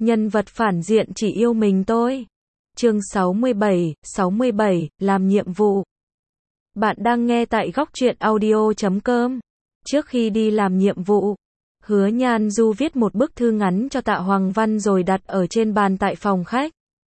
Nhân vật phản diện chỉ yêu mình tôi. Chương 67, làm nhiệm vụ. Bạn đang nghe tại góc truyện audio.com. Trước khi đi làm nhiệm vụ, Hứa Nhan Du viết một bức thư ngắn cho Tạ Hoàng Văn rồi đặt ở trên bàn tại phòng khách.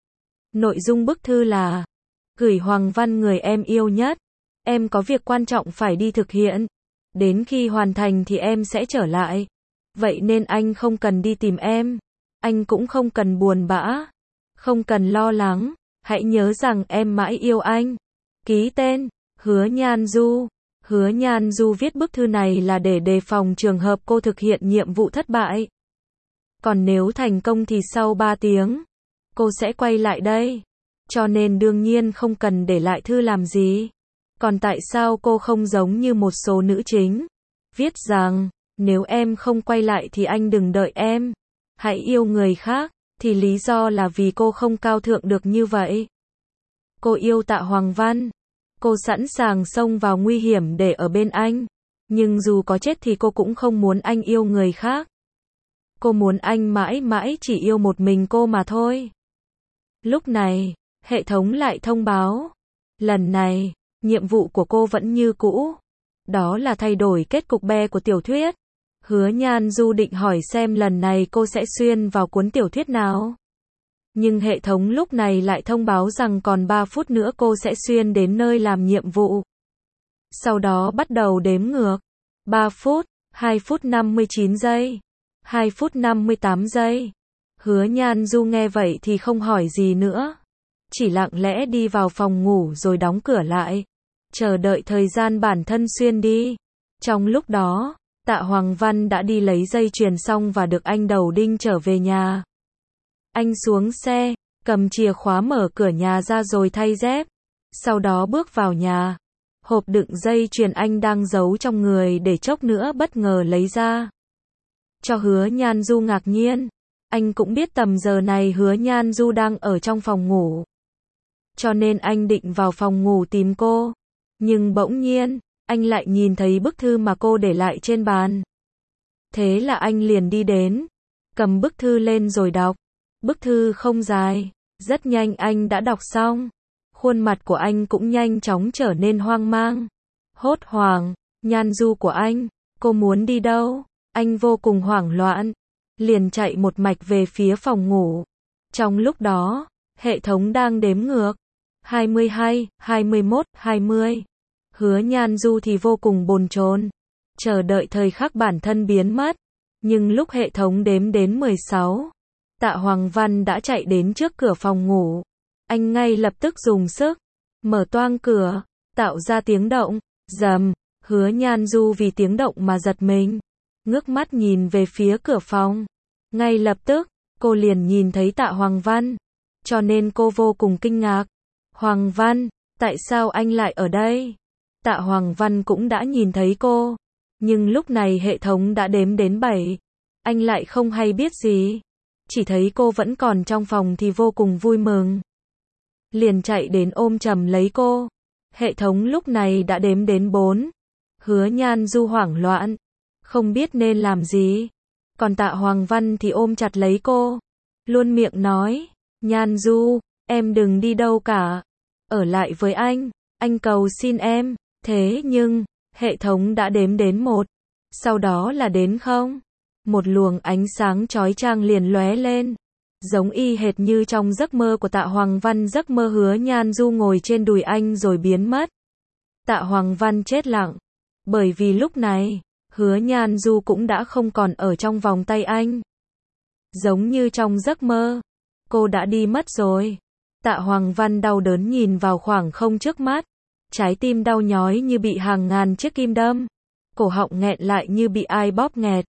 Nội dung bức thư là: gửi Hoàng Văn người em yêu nhất, em có việc quan trọng phải đi thực hiện. Đến khi hoàn thành thì em sẽ trở lại. Vậy nên anh không cần đi tìm em. Anh cũng không cần buồn bã. Không cần lo lắng. Hãy nhớ rằng em mãi yêu anh. Ký tên, Hứa Nhan Du. Hứa Nhan Du viết bức thư này là để đề phòng trường hợp cô thực hiện nhiệm vụ thất bại. Còn nếu thành công thì sau 3 tiếng, cô sẽ quay lại đây. Cho nên đương nhiên không cần để lại thư làm gì. Còn tại sao cô không giống như một số nữ chính? Viết rằng, nếu em không quay lại thì anh đừng đợi em. Hãy yêu người khác, thì lý do là vì cô không cao thượng được như vậy. Cô yêu Tạ Hoàng Văn. Cô sẵn sàng xông vào nguy hiểm để ở bên anh. Nhưng dù có chết thì cô cũng không muốn anh yêu người khác. Cô muốn anh mãi mãi chỉ yêu một mình cô mà thôi. Lúc này, hệ thống lại thông báo. Lần này, nhiệm vụ của cô vẫn như cũ. Đó là thay đổi kết cục B của tiểu thuyết. Hứa Nhan Du định hỏi xem lần này cô sẽ xuyên vào cuốn tiểu thuyết nào. Nhưng hệ thống lúc này lại thông báo rằng còn 3 phút nữa cô sẽ xuyên đến nơi làm nhiệm vụ. Sau đó bắt đầu đếm ngược. 3 phút, 2 phút 59 giây, 2 phút 58 giây. Hứa Nhan Du nghe vậy thì không hỏi gì nữa. Chỉ lặng lẽ đi vào phòng ngủ rồi đóng cửa lại. Chờ đợi thời gian bản thân xuyên đi. Trong lúc đó, Tạ Hoàng Văn đã đi lấy dây chuyền xong và được anh đầu đinh trở về nhà. Anh xuống xe, cầm chìa khóa mở cửa nhà ra rồi thay dép. Sau đó bước vào nhà. Hộp đựng dây chuyền anh đang giấu trong người để chốc nữa bất ngờ lấy ra. Cho Hứa Nhan Du ngạc nhiên. Anh cũng biết tầm giờ này Hứa Nhan Du đang ở trong phòng ngủ. Cho nên anh định vào phòng ngủ tìm cô. Nhưng bỗng nhiên, anh lại nhìn thấy bức thư mà cô để lại trên bàn. Thế là anh liền đi đến, cầm bức thư lên rồi đọc. Bức thư không dài, rất nhanh anh đã đọc xong. Khuôn mặt của anh cũng nhanh chóng trở nên hoang mang. Hốt hoảng, Nhan Du của anh, cô muốn đi đâu? Anh vô cùng hoảng loạn, liền chạy một mạch về phía phòng ngủ. Trong lúc đó, hệ thống đang đếm ngược. 22, 21, 20. Hứa Nhan Du thì vô cùng bồn chồn, chờ đợi thời khắc bản thân biến mất. Nhưng lúc hệ thống đếm đến 16, Tạ Hoàng Văn đã chạy đến trước cửa phòng ngủ. Anh ngay lập tức dùng sức mở toang cửa, tạo ra tiếng động. Rầm. Hứa Nhan Du vì tiếng động mà giật mình, ngước mắt nhìn về phía cửa phòng. Ngay lập tức, cô liền nhìn thấy Tạ Hoàng Văn, cho nên cô vô cùng kinh ngạc. Hoàng Văn, tại sao anh lại ở đây? Tạ Hoàng Văn cũng đã nhìn thấy cô, nhưng lúc này hệ thống đã đếm đến 7. Anh lại không hay biết gì, chỉ thấy cô vẫn còn trong phòng thì vô cùng vui mừng. Liền chạy đến ôm chầm lấy cô. Hệ thống lúc này đã đếm đến 4. Hứa Nhan Du hoảng loạn, không biết nên làm gì. Còn Tạ Hoàng Văn thì ôm chặt lấy cô, luôn miệng nói, Nhan Du, em đừng đi đâu cả. Ở lại với anh cầu xin em. Thế nhưng, hệ thống đã đếm đến 1, sau đó là đến 0. Một luồng ánh sáng chói chang liền lóe lên, giống y hệt như trong giấc mơ của Tạ Hoàng Văn. Giấc mơ Hứa Nhan Du ngồi trên đùi anh rồi biến mất. Tạ Hoàng Văn chết lặng, bởi vì lúc này, Hứa Nhan Du cũng đã không còn ở trong vòng tay anh. Giống như trong giấc mơ, cô đã đi mất rồi. Tạ Hoàng Văn đau đớn nhìn vào khoảng không trước mắt. Trái tim đau nhói như bị hàng ngàn chiếc kim đâm. Cổ họng nghẹn lại như bị ai bóp nghẹt.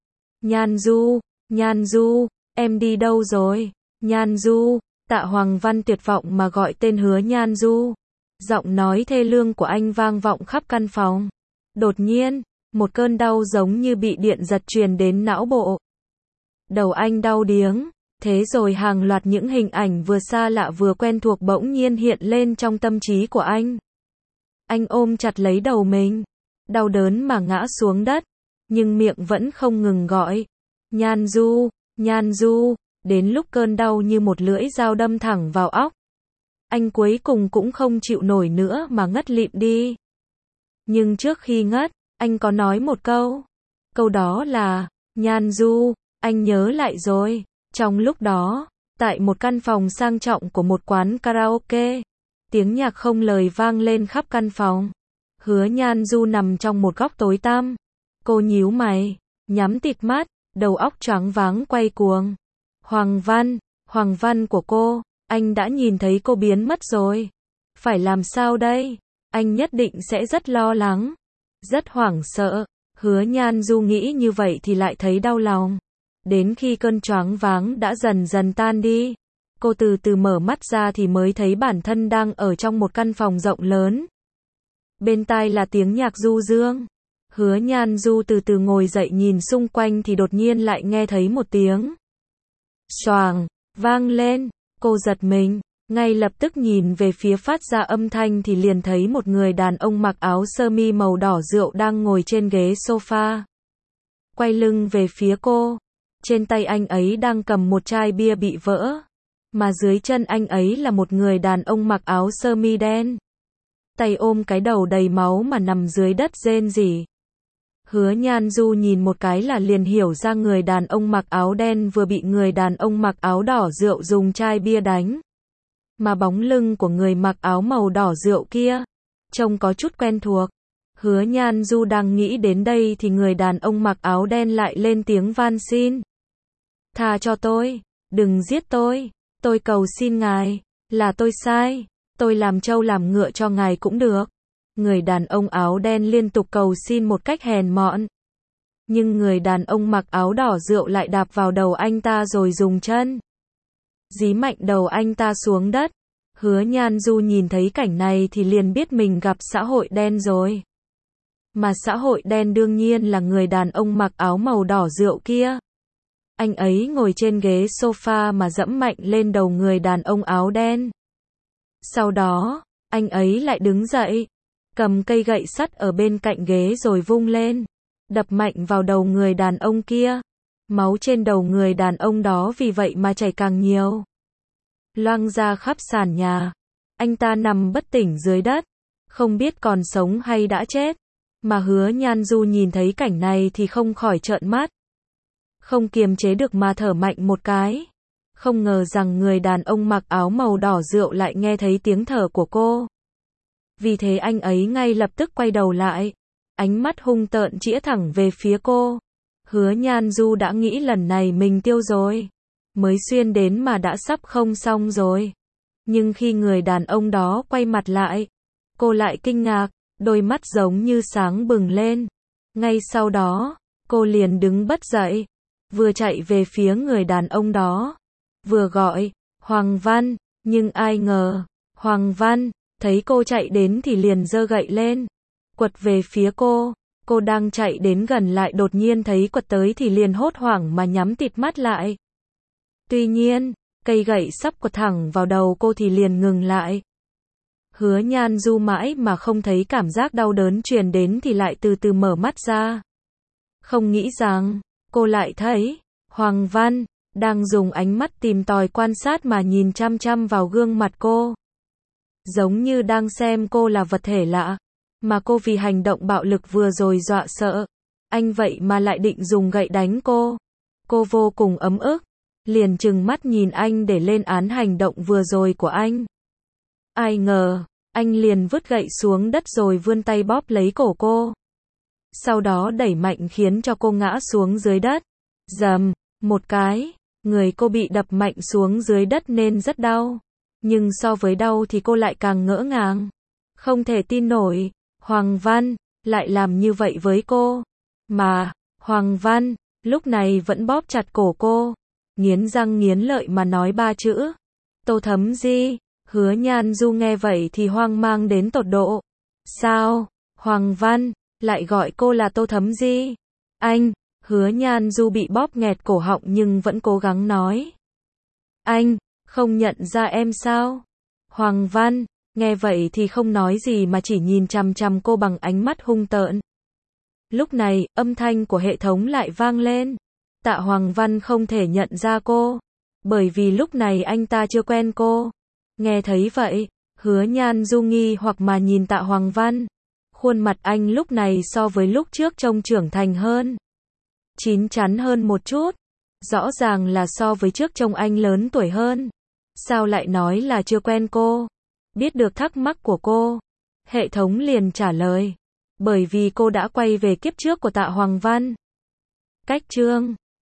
Nhan Du, em đi đâu rồi? Nhan Du. Tạ Hoàng Văn tuyệt vọng mà gọi tên Hứa Nhan Du. Giọng nói thê lương của anh vang vọng khắp căn phòng. Đột nhiên, một cơn đau giống như bị điện giật truyền đến não bộ. Đầu anh đau điếng. Thế rồi hàng loạt những hình ảnh vừa xa lạ vừa quen thuộc bỗng nhiên hiện lên trong tâm trí của anh. Anh ôm chặt lấy đầu mình, đau đớn mà ngã xuống đất, nhưng miệng vẫn không ngừng gọi. Nhan Du, đến lúc cơn đau như một lưỡi dao đâm thẳng vào óc. Anh cuối cùng cũng không chịu nổi nữa mà ngất lịm đi. Nhưng trước khi ngất, anh có nói một câu. Câu đó là, Nhan Du, anh nhớ lại rồi. Trong lúc đó, tại một căn phòng sang trọng của một quán karaoke, tiếng nhạc không lời vang lên khắp căn phòng. Hứa Nhan Du nằm trong một góc tối tăm. Cô nhíu mày, nhắm tịt mắt, đầu óc choáng váng quay cuồng. Hoàng Văn của cô, anh đã nhìn thấy cô biến mất rồi. Phải làm sao đây? Anh nhất định sẽ rất lo lắng, rất hoảng sợ. Hứa Nhan Du nghĩ như vậy thì lại thấy đau lòng. Đến khi cơn choáng váng đã dần dần tan đi, cô từ từ mở mắt ra thì mới thấy bản thân đang ở trong một căn phòng rộng lớn. Bên tai là tiếng nhạc du dương. Hứa Nhan Du từ từ ngồi dậy nhìn xung quanh thì đột nhiên lại nghe thấy một tiếng xoàng vang lên. Cô giật mình, ngay lập tức nhìn về phía phát ra âm thanh thì liền thấy một người đàn ông mặc áo sơ mi màu đỏ rượu đang ngồi trên ghế sofa. Quay lưng về phía cô, trên tay anh ấy đang cầm một chai bia bị vỡ, mà dưới chân anh ấy là một người đàn ông mặc áo sơ mi đen. Tay ôm cái đầu đầy máu mà nằm dưới đất rên rỉ. Hứa Nhan Du nhìn một cái là liền hiểu ra người đàn ông mặc áo đen vừa bị người đàn ông mặc áo đỏ rượu dùng chai bia đánh. Mà bóng lưng của người mặc áo màu đỏ rượu kia, trông có chút quen thuộc. Hứa Nhan Du đang nghĩ đến đây thì người đàn ông mặc áo đen lại lên tiếng van xin. Tha cho tôi, đừng giết tôi cầu xin ngài, là tôi sai, tôi làm trâu làm ngựa cho ngài cũng được. Người đàn ông áo đen liên tục cầu xin một cách hèn mọn. Nhưng người đàn ông mặc áo đỏ rượu lại đạp vào đầu anh ta rồi dùng chân dí mạnh đầu anh ta xuống đất. Hứa Nhan Du nhìn thấy cảnh này thì liền biết mình gặp xã hội đen rồi. Mà xã hội đen đương nhiên là người đàn ông mặc áo màu đỏ rượu kia. Anh ấy ngồi trên ghế sofa mà dẫm mạnh lên đầu người đàn ông áo đen. Sau đó, anh ấy lại đứng dậy, cầm cây gậy sắt ở bên cạnh ghế rồi vung lên, đập mạnh vào đầu người đàn ông kia. Máu trên đầu người đàn ông đó vì vậy mà chảy càng nhiều, loang ra khắp sàn nhà. Anh ta nằm bất tỉnh dưới đất, không biết còn sống hay đã chết. Mà Hứa Nhan Du nhìn thấy cảnh này thì không khỏi trợn mắt, không kiềm chế được mà thở mạnh một cái. Không ngờ rằng người đàn ông mặc áo màu đỏ rượu lại nghe thấy tiếng thở của cô. Vì thế anh ấy ngay lập tức quay đầu lại, ánh mắt hung tợn chĩa thẳng về phía cô. Hứa Nhan Du đã nghĩ lần này mình tiêu rồi, mới xuyên đến mà đã sắp không xong rồi. Nhưng khi người đàn ông đó quay mặt lại, cô lại kinh ngạc, đôi mắt giống như sáng bừng lên. Ngay sau đó, cô liền đứng bật dậy, vừa chạy về phía người đàn ông đó, vừa gọi, Hoàng Văn, nhưng ai ngờ, Hoàng Văn, thấy cô chạy đến thì liền giơ gậy lên, quật về phía cô. Cô đang chạy đến gần lại đột nhiên thấy quật tới thì liền hốt hoảng mà nhắm tịt mắt lại. Tuy nhiên, cây gậy sắp quật thẳng vào đầu cô thì liền ngừng lại. Hứa Nhan Du mãi mà không thấy cảm giác đau đớn truyền đến thì lại từ từ mở mắt ra. Không nghĩ rằng, cô lại thấy, Hoàng Văn, đang dùng ánh mắt tìm tòi quan sát mà nhìn chăm chăm vào gương mặt cô. Giống như đang xem cô là vật thể lạ, mà cô vì hành động bạo lực vừa rồi dọa sợ. Anh vậy mà lại định dùng gậy đánh cô. Cô vô cùng ấm ức, liền trừng mắt nhìn anh để lên án hành động vừa rồi của anh. Ai ngờ, anh liền vứt gậy xuống đất rồi vươn tay bóp lấy cổ cô. Sau đó đẩy mạnh khiến cho cô ngã xuống dưới đất. Dầm, một cái, người cô bị đập mạnh xuống dưới đất nên rất đau. Nhưng so với đau thì cô lại càng ngỡ ngàng. Không thể tin nổi, Hoàng Văn lại làm như vậy với cô. Mà, Hoàng Văn, lúc này vẫn bóp chặt cổ cô, nghiến răng nghiến lợi mà nói ba chữ. Tô Thấm Di. Hứa Nhan Du nghe vậy thì hoang mang đến tột độ. Sao, Hoàng Văn, lại gọi cô là Tô Thấm Di? Anh, Hứa Nhan Du bị bóp nghẹt cổ họng nhưng vẫn cố gắng nói. Anh, không nhận ra em sao? Hoàng Văn, nghe vậy thì không nói gì mà chỉ nhìn chằm chằm cô bằng ánh mắt hung tợn. Lúc này, âm thanh của hệ thống lại vang lên. Tạ Hoàng Văn không thể nhận ra cô. Bởi vì lúc này anh ta chưa quen cô. Nghe thấy vậy, Hứa Nhan Du nghi hoặc mà nhìn Tạ Hoàng Văn. Khuôn mặt anh lúc này so với lúc trước trông trưởng thành hơn. Chín chắn hơn một chút. Rõ ràng là so với trước trông anh lớn tuổi hơn. Sao lại nói là chưa quen cô? Biết được thắc mắc của cô, hệ thống liền trả lời. Bởi vì cô đã quay về kiếp trước của Tạ Hoàng Văn. Cách chương